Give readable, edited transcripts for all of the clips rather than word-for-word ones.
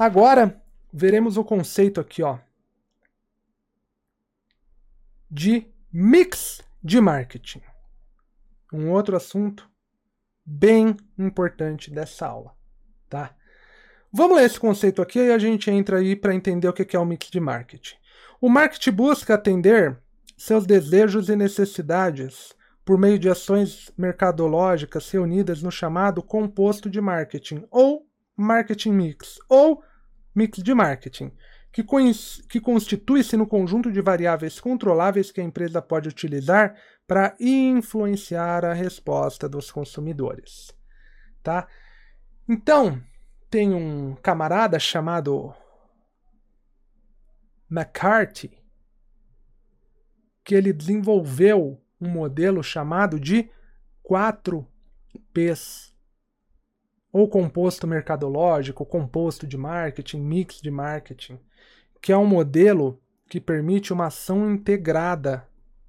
Agora, veremos o conceito aqui, ó, de mix de marketing. Um outro assunto bem importante dessa aula, tá? Vamos ler esse conceito aqui e a gente entra aí para entender o que é o mix de marketing. O marketing busca atender seus desejos e necessidades por meio de ações mercadológicas reunidas no chamado composto de marketing, ou marketing mix, ou mix de marketing, que constitui-se no conjunto de variáveis controláveis que a empresa pode utilizar para influenciar a resposta dos consumidores. Tá? Então, tem um camarada chamado McCarthy, que ele desenvolveu um modelo chamado de 4Ps, ou composto mercadológico, composto de marketing, mix de marketing, que é um modelo que permite uma ação integrada,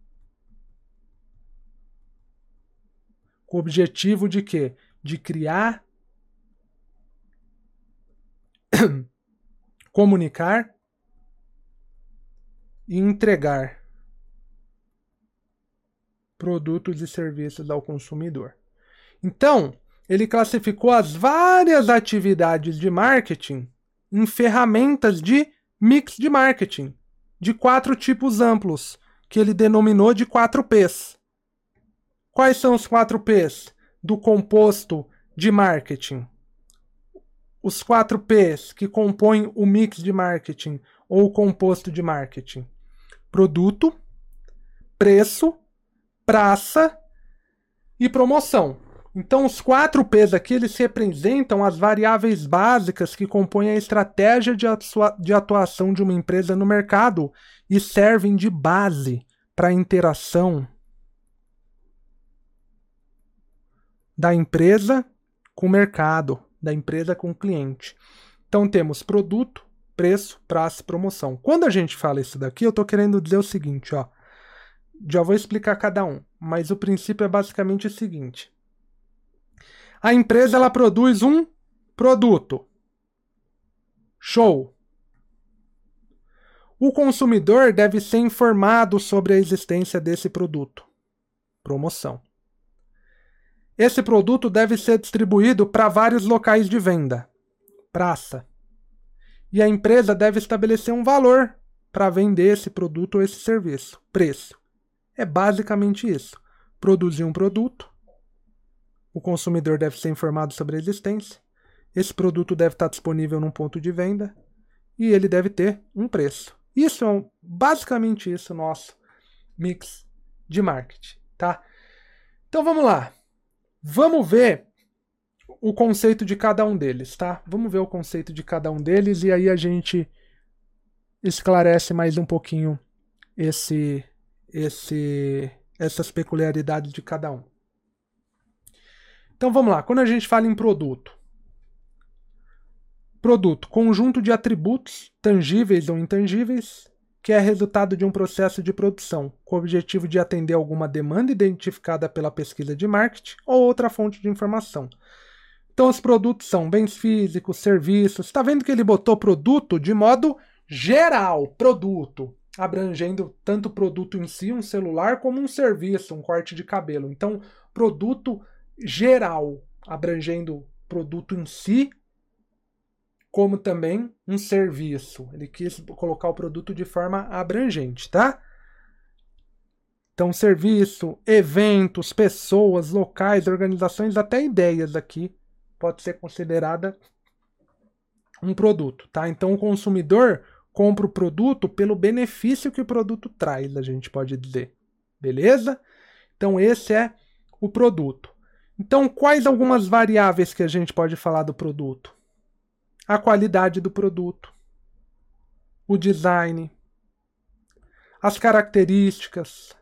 com o objetivo de quê? De criar, comunicar e entregar produtos e serviços ao consumidor. Então, ele classificou as várias atividades de marketing em ferramentas de mix de marketing, de 4 tipos amplos, que ele denominou de 4Ps. Quais são os 4Ps do composto de marketing? Os 4Ps que compõem o mix de marketing ou o composto de marketing: produto, preço, praça e promoção. Então, os 4Ps aqui, eles representam as variáveis básicas que compõem a estratégia de atuação de uma empresa no mercado e servem de base para a interação da empresa com o mercado, da empresa com o cliente. Então, temos produto, preço, praça e promoção. Quando a gente fala isso daqui, eu estou querendo dizer o seguinte, ó. Já vou explicar cada um, mas o princípio é basicamente o seguinte. A empresa, ela produz um produto. Show! O consumidor deve ser informado sobre a existência desse produto. Promoção. Esse produto deve ser distribuído para vários locais de venda. Praça. E a empresa deve estabelecer um valor para vender esse produto ou esse serviço. Preço. É basicamente isso. Produzir um produto. O consumidor deve ser informado sobre a existência. Esse produto deve estar disponível num ponto de venda. E ele deve ter um preço. Isso é basicamente isso, nosso mix de marketing, tá? Então vamos lá. Vamos ver o conceito de cada um deles, tá? Vamos ver o conceito de cada um deles e aí a gente esclarece mais um pouquinho essas peculiaridades de cada um. Então vamos lá, quando a gente fala em produto, conjunto de atributos tangíveis ou intangíveis, que é resultado de um processo de produção, com o objetivo de atender alguma demanda identificada pela pesquisa de marketing ou outra fonte de informação. Então os produtos são bens físicos, serviços. Está vendo que ele botou produto de modo geral, produto, abrangendo tanto o produto em si, um celular, como um serviço, um corte de cabelo. Então, produto geral, abrangendo produto em si, como também um serviço. Ele quis colocar o produto de forma abrangente, tá? Então, serviço, eventos, pessoas, locais, organizações, até ideias aqui pode ser considerada um produto, tá? Então, o consumidor compra o produto pelo benefício que o produto traz, a gente pode dizer. Beleza? Então, esse é o produto. Então, quais algumas variáveis que a gente pode falar do produto? A qualidade do produto, o design, as características,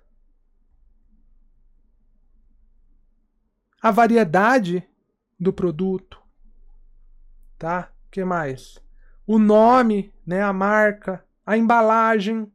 a variedade do produto, tá? O que mais? O nome, né, a marca, a embalagem,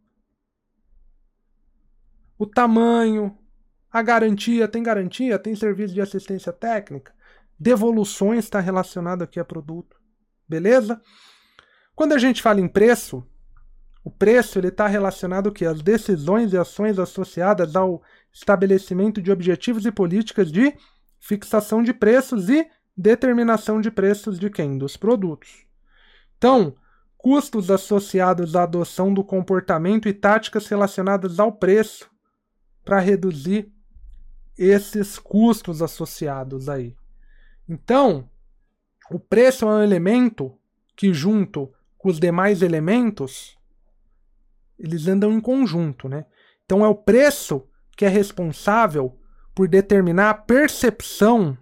o tamanho, a garantia, tem serviço de assistência técnica, devoluções está relacionado aqui a produto. Beleza? Quando a gente fala em preço, o preço está relacionado às decisões e ações associadas ao estabelecimento de objetivos e políticas de fixação de preços e determinação de preços de quem? Dos produtos. Então, custos associados à adoção do comportamento e táticas relacionadas ao preço para reduzir esses custos associados aí. Então, o preço é um elemento que, junto com os demais elementos, eles andam em conjunto, né? Então é o preço que é responsável por determinar a percepção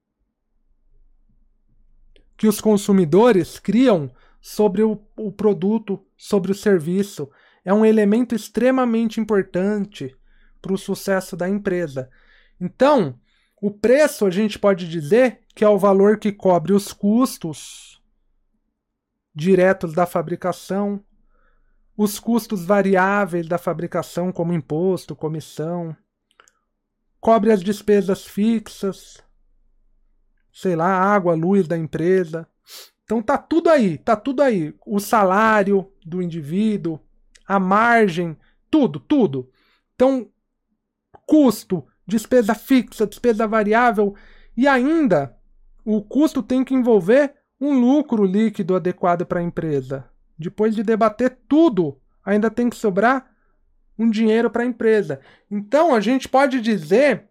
que os consumidores criam sobre o produto, sobre o serviço. É um elemento extremamente importante para o sucesso da empresa. Então, o preço a gente pode dizer que é o valor que cobre os custos diretos da fabricação, os custos variáveis da fabricação, como imposto, comissão, cobre as despesas fixas, sei lá, água, luz da empresa. Então tá tudo aí. O salário do indivíduo, a margem, tudo. Então, custo, despesa fixa, despesa variável, e ainda o custo tem que envolver um lucro líquido adequado para a empresa. Depois de debater tudo, ainda tem que sobrar um dinheiro para a empresa. Então, a gente pode dizer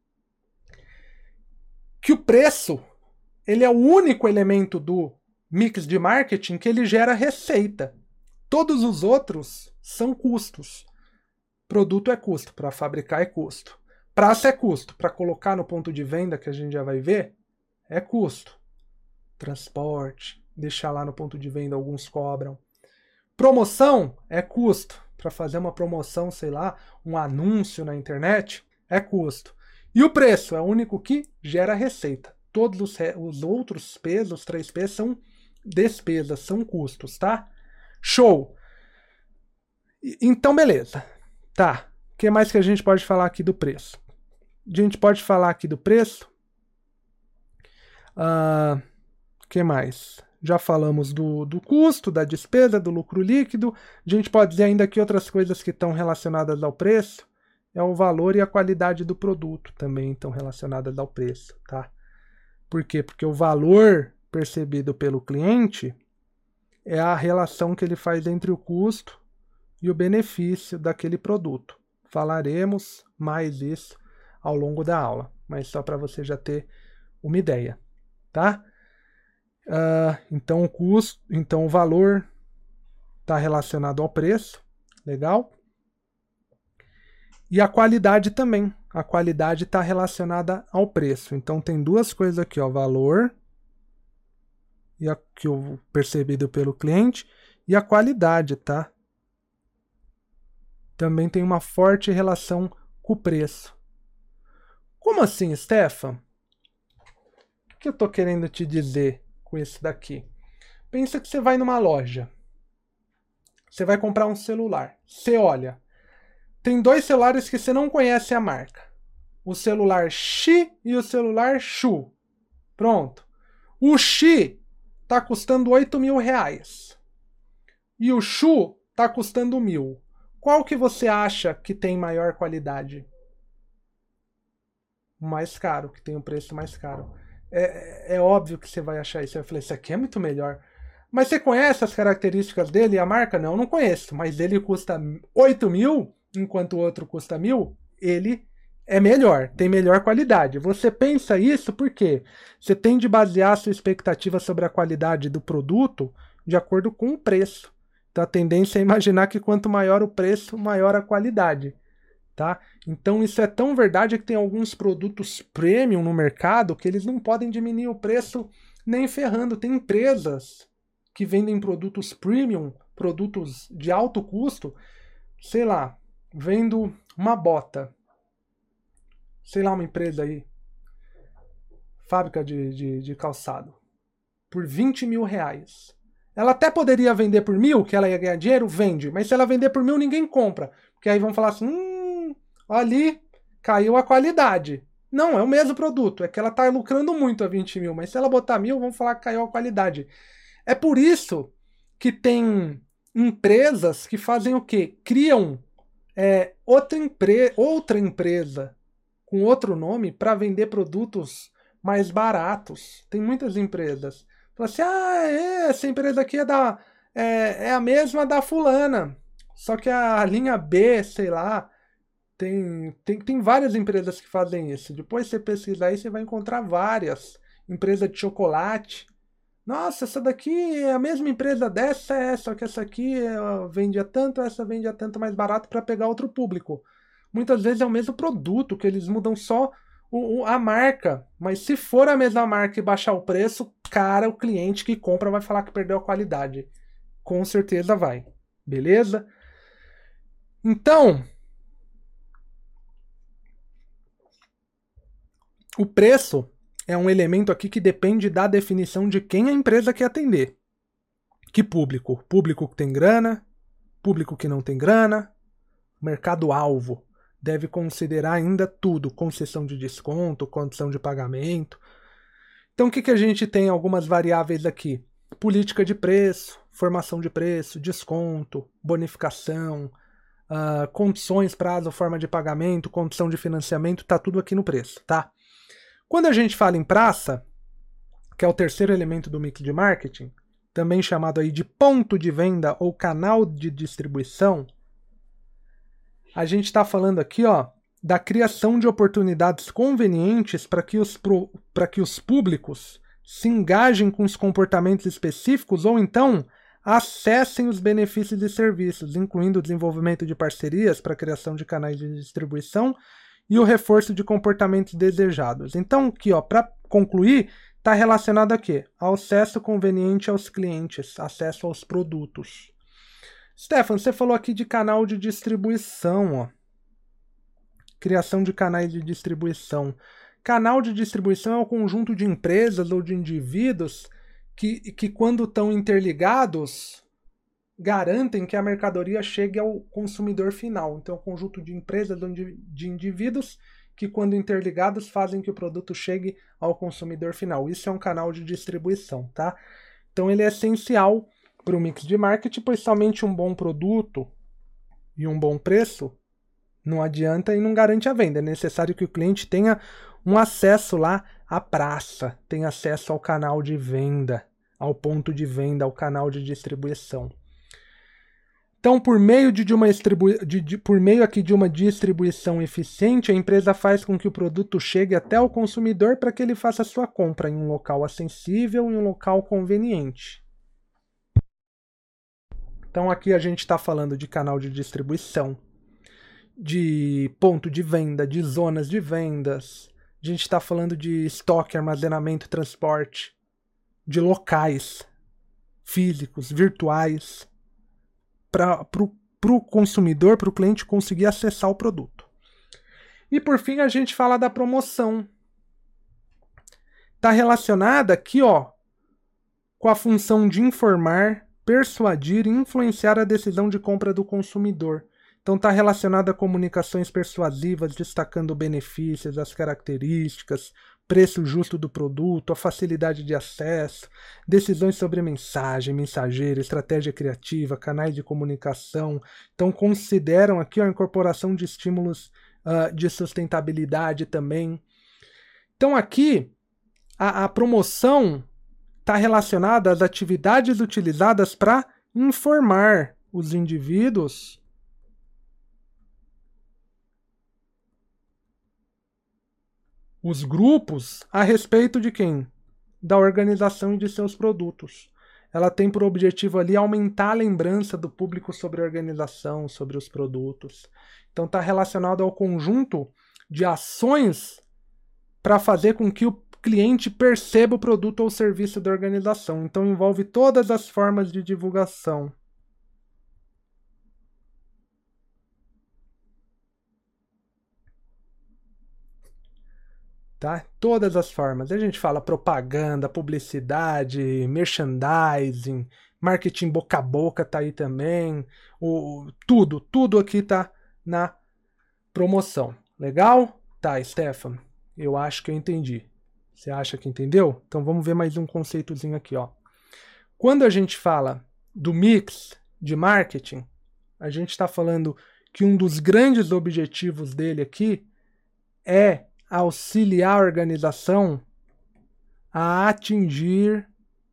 que o preço ele é o único elemento do mix de marketing que ele gera receita. Todos os outros são custos. Produto é custo, para fabricar é custo. Praça é custo, para colocar no ponto de venda, que a gente já vai ver, é custo. Transporte, deixar lá no ponto de venda, alguns cobram. Promoção é custo. Para fazer uma promoção, sei lá, um anúncio na internet, é custo. E o preço é o único que gera receita. Todos os outros P's, os 3 P's, são despesas, são custos, tá? Show! Então, beleza. Tá. O que mais que a gente pode falar aqui do preço? A gente pode falar aqui do preço. O que mais? Já falamos do custo, da despesa, do lucro líquido. A gente pode dizer ainda que outras coisas que estão relacionadas ao preço é o valor e a qualidade do produto também estão relacionadas ao preço, tá? Por quê? Porque o valor percebido pelo cliente é a relação que ele faz entre o custo e o benefício daquele produto. Falaremos mais isso ao longo da aula, mas só para você já ter uma ideia, tá? Então o custo, então o valor está relacionado ao preço, legal? E a qualidade também. A qualidade está relacionada ao preço. Então tem duas coisas aqui, ó, valor e que o percebido pelo cliente e a qualidade, tá? Também tem uma forte relação com o preço. Como assim, Stefan? O que eu estou querendo te dizer com isso daqui? Pensa que você vai numa loja. Você vai comprar um celular. Você olha. Tem 2 celulares que você não conhece a marca. O celular X e o celular Xu. Pronto. O X está custando R$8.000. E o Xu está custando 1.000. Qual que você acha que tem maior qualidade? O mais caro, que tem um preço mais caro. É óbvio que você vai achar isso. Eu falei, isso aqui é muito melhor. Mas você conhece as características dele e a marca? Não conheço. Mas ele custa 8.000, enquanto o outro custa 1.000. Ele é melhor, tem melhor qualidade. Você pensa isso porque você tem de basear a sua expectativa sobre a qualidade do produto de acordo com o preço. Então a tendência é imaginar que quanto maior o preço, maior a qualidade. Tá? Então isso é tão verdade que tem alguns produtos premium no mercado que eles não podem diminuir o preço nem ferrando. Tem empresas que vendem produtos premium, produtos de alto custo, sei lá, vendo uma bota. Sei lá, uma empresa aí, fábrica de calçado, por R$20.000. Ela até poderia vender por 1.000, que ela ia ganhar dinheiro, vende. Mas se ela vender por 1.000, ninguém compra. Porque aí vão falar assim, ali caiu a qualidade. Não, é o mesmo produto. É que ela está lucrando muito a 20.000. Mas se ela botar 1.000, vão falar que caiu a qualidade. É por isso que tem empresas que fazem o quê? Criam outra empresa com outro nome para vender produtos mais baratos. Tem muitas empresas. Fala assim, essa empresa aqui é a mesma da fulana. Só que a linha B, sei lá, tem várias empresas que fazem isso. Depois você pesquisar aí, você vai encontrar várias. Empresa de chocolate. Nossa, essa daqui é a mesma empresa dessa, só que essa aqui vende a tanto, essa vende a tanto mais barato para pegar outro público. Muitas vezes é o mesmo produto, que eles mudam só a marca. Mas se for a mesma marca e baixar o preço, cara, o cliente que compra vai falar que perdeu a qualidade. Com certeza vai. Beleza? Então, o preço é um elemento aqui que depende da definição de quem a empresa quer atender. Que público? Público que tem grana, público que não tem grana, mercado-alvo. Deve considerar ainda tudo, concessão de desconto, condição de pagamento. Então o que a gente tem algumas variáveis aqui? Política de preço, formação de preço, desconto, bonificação, condições, prazo, forma de pagamento, condição de financiamento, tá tudo aqui no preço, tá? Quando a gente fala em praça, que é o terceiro elemento do mix de marketing, também chamado aí de ponto de venda ou canal de distribuição, a gente está falando aqui da criação de oportunidades convenientes para que os públicos se engajem com os comportamentos específicos ou então acessem os benefícios e serviços, incluindo o desenvolvimento de parcerias para a criação de canais de distribuição e o reforço de comportamentos desejados. Então, aqui, para concluir, está relacionado a quê? Ao acesso conveniente aos clientes, acesso aos produtos. Stefan, você falou aqui de canal de distribuição, criação de canais de distribuição. Canal de distribuição é o conjunto de empresas ou de indivíduos que quando estão interligados, garantem que a mercadoria chegue ao consumidor final. Então, é um conjunto de empresas ou de indivíduos que, quando interligados, fazem que o produto chegue ao consumidor final. Isso é um canal de distribuição, tá? Então, ele é essencial para o mix de marketing, pois somente um bom produto e um bom preço não adianta e não garante a venda. É necessário que o cliente tenha um acesso lá à praça, tenha acesso ao canal de venda, ao ponto de venda, ao canal de distribuição. Então, por meio aqui de uma distribuição eficiente, a empresa faz com que o produto chegue até o consumidor para que ele faça a sua compra em um local acessível e um local conveniente. Então, aqui a gente está falando de canal de distribuição, de ponto de venda, de zonas de vendas. A gente está falando de estoque, armazenamento, transporte, de locais físicos, virtuais, para o consumidor, para o cliente conseguir acessar o produto. E por fim a gente fala da promoção. Está relacionada aqui com a função de informar, persuadir e influenciar a decisão de compra do consumidor. Então está relacionada a comunicações persuasivas, destacando benefícios, as características, preço justo do produto, a facilidade de acesso, decisões sobre mensagem, mensageiro, estratégia criativa, canais de comunicação. Então consideram aqui a incorporação de estímulos de sustentabilidade também. Então aqui a promoção está relacionada às atividades utilizadas para informar os indivíduos os grupos a respeito de quem? Da organização e de seus produtos. Ela tem por objetivo ali aumentar a lembrança do público sobre a organização, sobre os produtos. Então está relacionado ao conjunto de ações para fazer com que o cliente perceba o produto ou serviço da organização. Então envolve todas as formas de divulgação. Tá? Todas as formas. A gente fala propaganda, publicidade, merchandising, marketing boca a boca tá aí também. Tudo aqui tá na promoção. Legal? Tá, Stefan. Eu acho que eu entendi. Você acha que entendeu? Então vamos ver mais um conceitozinho aqui, Quando a gente fala do mix de marketing, a gente está falando que um dos grandes objetivos dele aqui é auxiliar a organização a atingir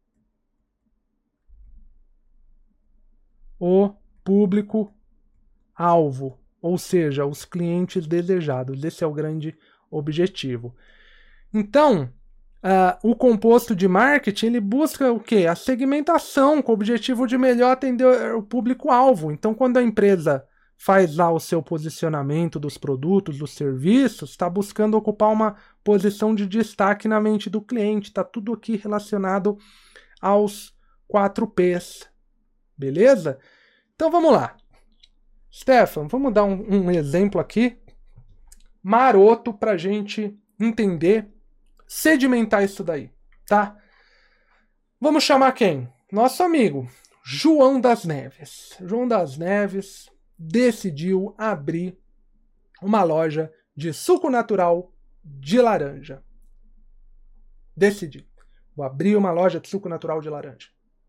o público-alvo, ou seja, os clientes desejados. Esse é o grande objetivo. Então, o composto de marketing ele busca o quê? A segmentação, com o objetivo de melhor atender o público-alvo. Então, quando a empresa faz lá o seu posicionamento dos produtos, dos serviços, está buscando ocupar uma posição de destaque na mente do cliente. Está tudo aqui relacionado aos 4 Ps. Beleza? Então vamos lá. Stefan, vamos dar um exemplo aqui maroto para a gente entender, sedimentar isso daí, tá? Vamos chamar quem? Nosso amigo João das Neves. João das Neves decidiu abrir uma loja de suco natural de laranja. Decidi. Vou abrir uma loja de suco natural de laranja.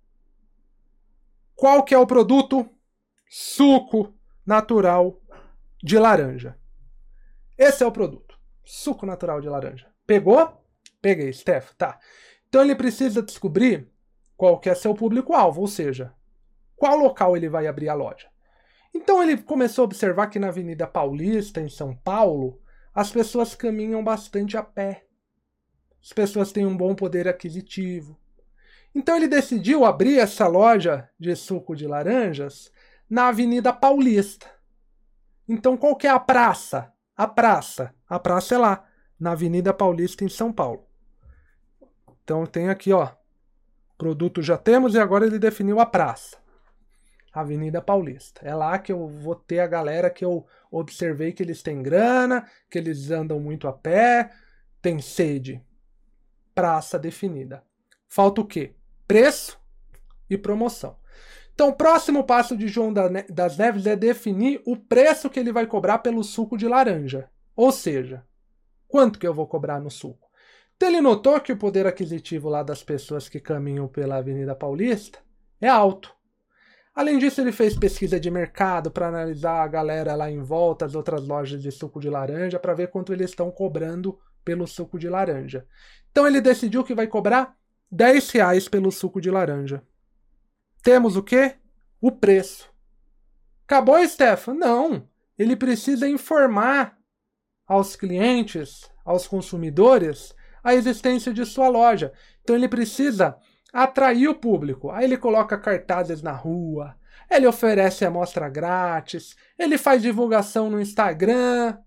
Qual que é o produto? Suco natural de laranja. Esse é o produto. Suco natural de laranja. Pegou? Peguei, Steph. Tá. Então ele precisa descobrir qual que é seu público-alvo, ou seja, qual local ele vai abrir a loja. Então ele começou a observar que na Avenida Paulista, em São Paulo, as pessoas caminham bastante a pé. As pessoas têm um bom poder aquisitivo. Então ele decidiu abrir essa loja de suco de laranjas na Avenida Paulista. Então qual que é a praça? A praça é lá, na Avenida Paulista, em São Paulo. Então tem aqui, ó, produto já temos e agora ele definiu a praça. Avenida Paulista. É lá que eu vou ter a galera que eu observei que eles têm grana, que eles andam muito a pé, tem sede. Praça definida. Falta o quê? Preço e promoção. Então, o próximo passo de João das Neves é definir o preço que ele vai cobrar pelo suco de laranja. Ou seja, quanto que eu vou cobrar no suco? Então, ele notou que o poder aquisitivo lá das pessoas que caminham pela Avenida Paulista é alto. Além disso, ele fez pesquisa de mercado para analisar a galera lá em volta, as outras lojas de suco de laranja, para ver quanto eles estão cobrando pelo suco de laranja. Então, ele decidiu que vai cobrar R$10 pelo suco de laranja. Temos o quê? O preço. Acabou, Stefan? Não. Ele precisa informar aos clientes, aos consumidores, a existência de sua loja. Então ele precisa atrair o público. Aí ele coloca cartazes na rua, ele oferece amostra grátis, ele faz divulgação no Instagram.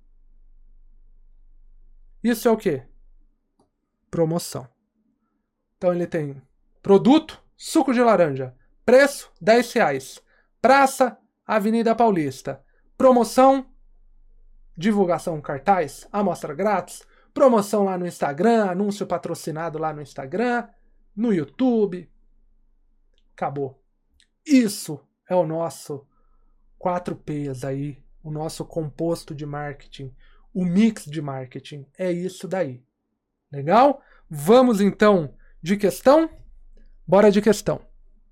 Isso é o quê? Promoção. Então ele tem produto, suco de laranja. Preço, R$10. Praça, Avenida Paulista. Promoção, divulgação cartaz, amostra grátis. Promoção lá no Instagram, anúncio patrocinado lá no Instagram, no YouTube. Acabou. Isso é o nosso 4 Ps aí, o nosso composto de marketing, o mix de marketing. É isso daí. Legal? Vamos então de questão? Bora de questão.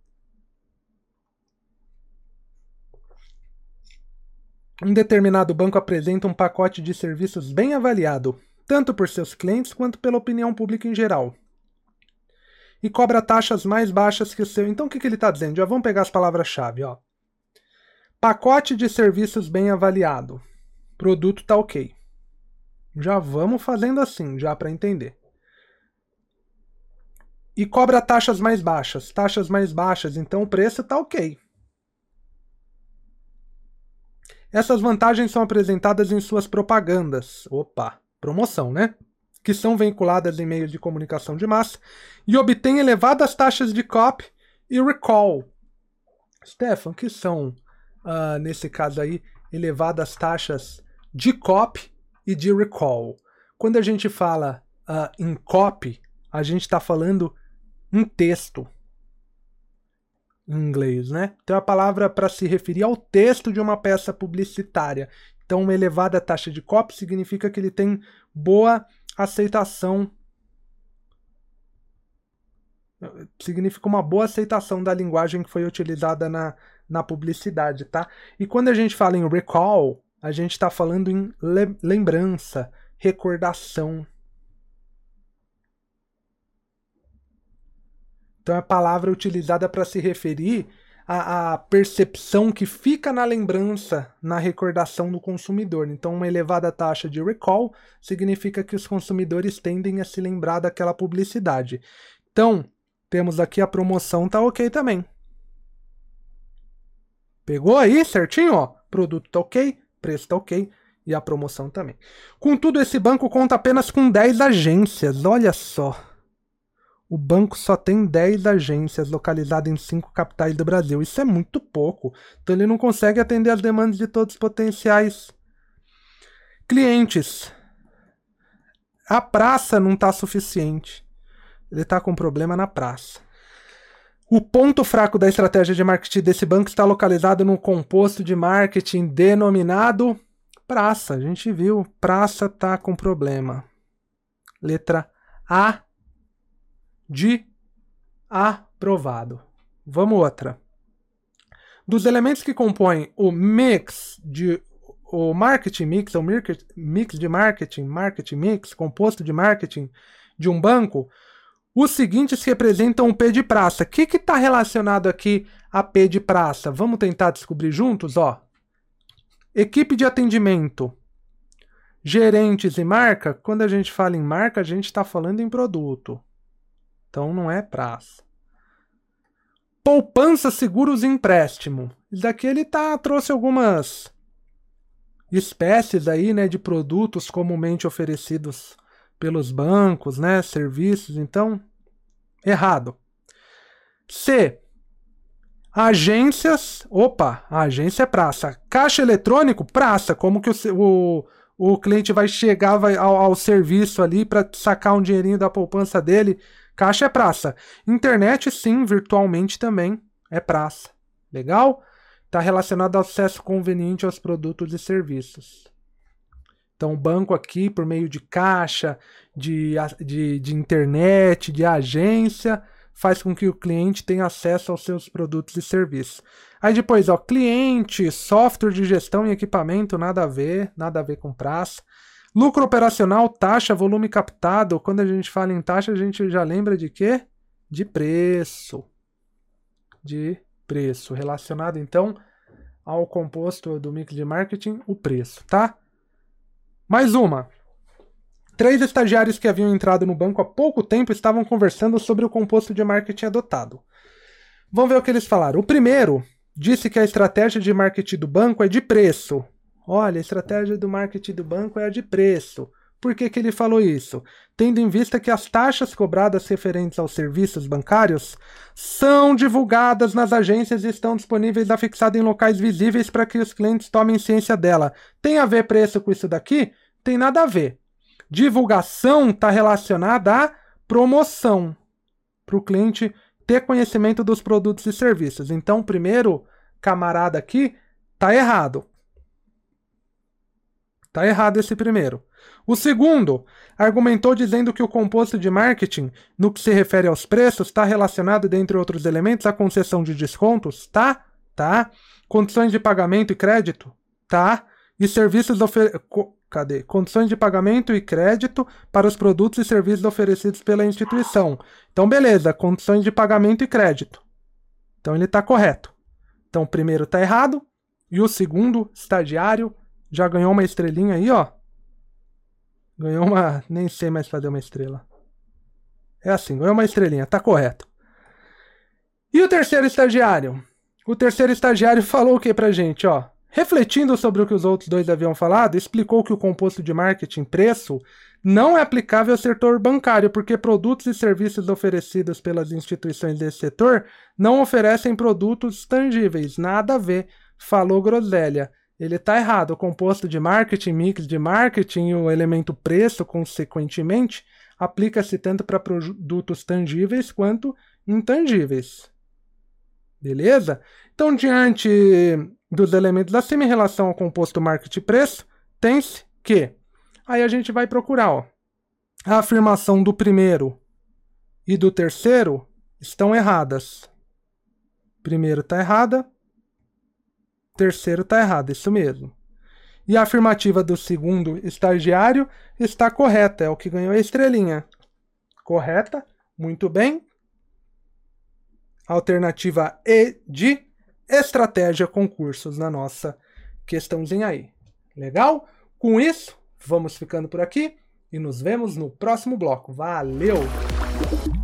Um determinado banco apresenta um pacote de serviços bem avaliado, tanto por seus clientes quanto pela opinião pública em geral. E cobra taxas mais baixas que o seu. Então o que ele está dizendo? Já vamos pegar as palavras-chave. Ó. Pacote de serviços bem avaliado. Produto tá ok. Já vamos fazendo assim, já para entender. E cobra taxas mais baixas. Taxas mais baixas, então o preço tá ok. Essas vantagens são apresentadas em suas propagandas. Opa, promoção, né? Que são veiculadas em meios de comunicação de massa e obtêm elevadas taxas de copy e recall. Stefan, que são, nesse caso aí, elevadas taxas de copy e de recall? Quando a gente fala em copy, a gente está falando em texto. Em inglês, né? Então é a palavra para se referir ao texto de uma peça publicitária. Então uma elevada taxa de copy significa que ele tem boa aceitação Significa uma boa aceitação da linguagem que foi utilizada na publicidade, tá? E quando a gente fala em recall, a gente está falando em lembrança, recordação. Então é a palavra utilizada para se referir à percepção que fica na lembrança, na recordação do consumidor. Então, uma elevada taxa de recall significa que os consumidores tendem a se lembrar daquela publicidade. Então, temos aqui a promoção, tá ok também. Pegou aí certinho? Ó, produto tá ok, preço tá ok e a promoção também. Contudo, esse banco conta apenas com 10 agências, olha só. O banco só tem 10 agências localizadas em 5 capitais do Brasil. Isso é muito pouco. Então ele não consegue atender as demandas de todos os potenciais clientes. A praça não está suficiente. Ele está com problema na praça. O ponto fraco da estratégia de marketing desse banco está localizado no composto de marketing denominado praça. A gente viu, praça está com problema. Letra A de aprovado. Vamos outra. Dos elementos que compõem o marketing mix, ou mix de marketing mix, composto de marketing de um banco, os seguintes representam o P de praça. O que está relacionado aqui a P de praça? Vamos tentar descobrir juntos? Ó. Equipe de atendimento, gerentes e marca. Quando a gente fala em marca, a gente está falando em produto. Então não é praça. Poupança, seguros e empréstimo. Isso daqui ele trouxe algumas espécies aí, né, de produtos comumente oferecidos pelos bancos, né, serviços. Então, errado. C. Agências. Opa, a agência é praça. Caixa eletrônico, praça. Como que o cliente vai chegar ao serviço ali para sacar um dinheirinho da poupança dele? Caixa é praça. Internet, sim, virtualmente também é praça. Legal? Está relacionado ao acesso conveniente aos produtos e serviços. Então, o banco aqui, por meio de caixa, de internet, de agência, faz com que o cliente tenha acesso aos seus produtos e serviços. Aí depois, ó, cliente, software de gestão e equipamento, nada a ver com praça. Lucro operacional, taxa, volume captado. Quando a gente fala em taxa, a gente já lembra de quê? De preço. De preço. Relacionado, então, ao composto do mix de marketing, o preço, tá? Mais uma. 3 estagiários que haviam entrado no banco há pouco tempo estavam conversando sobre o composto de marketing adotado. Vamos ver o que eles falaram. O primeiro disse que a estratégia de marketing do banco é de preço. Olha, a estratégia do marketing do banco é a de preço. Por que ele falou isso? Tendo em vista que as taxas cobradas referentes aos serviços bancários são divulgadas nas agências e estão disponíveis afixadas em locais visíveis para que os clientes tomem ciência dela. Tem a ver preço com isso daqui? Tem nada a ver. Divulgação está relacionada à promoção, para o cliente ter conhecimento dos produtos e serviços. Então, o primeiro camarada aqui está errado. Está errado esse primeiro. O segundo argumentou dizendo que o composto de marketing, no que se refere aos preços, está relacionado, dentre outros elementos, à concessão de descontos, tá? Tá. Condições de pagamento e crédito, tá? E serviços condições de pagamento e crédito para os produtos e serviços oferecidos pela instituição. Então, beleza, condições de pagamento e crédito. Então, ele está correto. Então, o primeiro está errado e o segundo, estagiário, já ganhou uma estrelinha aí, ó. Ganhou uma... Nem sei mais fazer uma estrela. É assim, ganhou uma estrelinha, tá correto. E o terceiro estagiário? O terceiro estagiário falou o que pra gente, ó? Refletindo sobre o que os outros dois haviam falado, explicou que o composto de marketing preço não é aplicável ao setor bancário, porque produtos e serviços oferecidos pelas instituições desse setor não oferecem produtos tangíveis. Nada a ver. Falou groselha. Ele está errado. O composto de marketing, mix de marketing e o elemento preço, consequentemente, aplica-se tanto para produtos tangíveis quanto intangíveis. Beleza? Então, diante dos elementos acima em relação ao composto marketing e preço, tem-se que... Aí a gente vai procurar, ó, a afirmação do primeiro e do terceiro estão erradas. Primeiro está errada. Terceiro está errado, isso mesmo. E a afirmativa do segundo estagiário está correta, é o que ganhou a estrelinha. Correta, muito bem. Alternativa E de estratégia concursos na nossa questãozinha aí. Legal? Com isso, vamos ficando por aqui e nos vemos no próximo bloco. Valeu!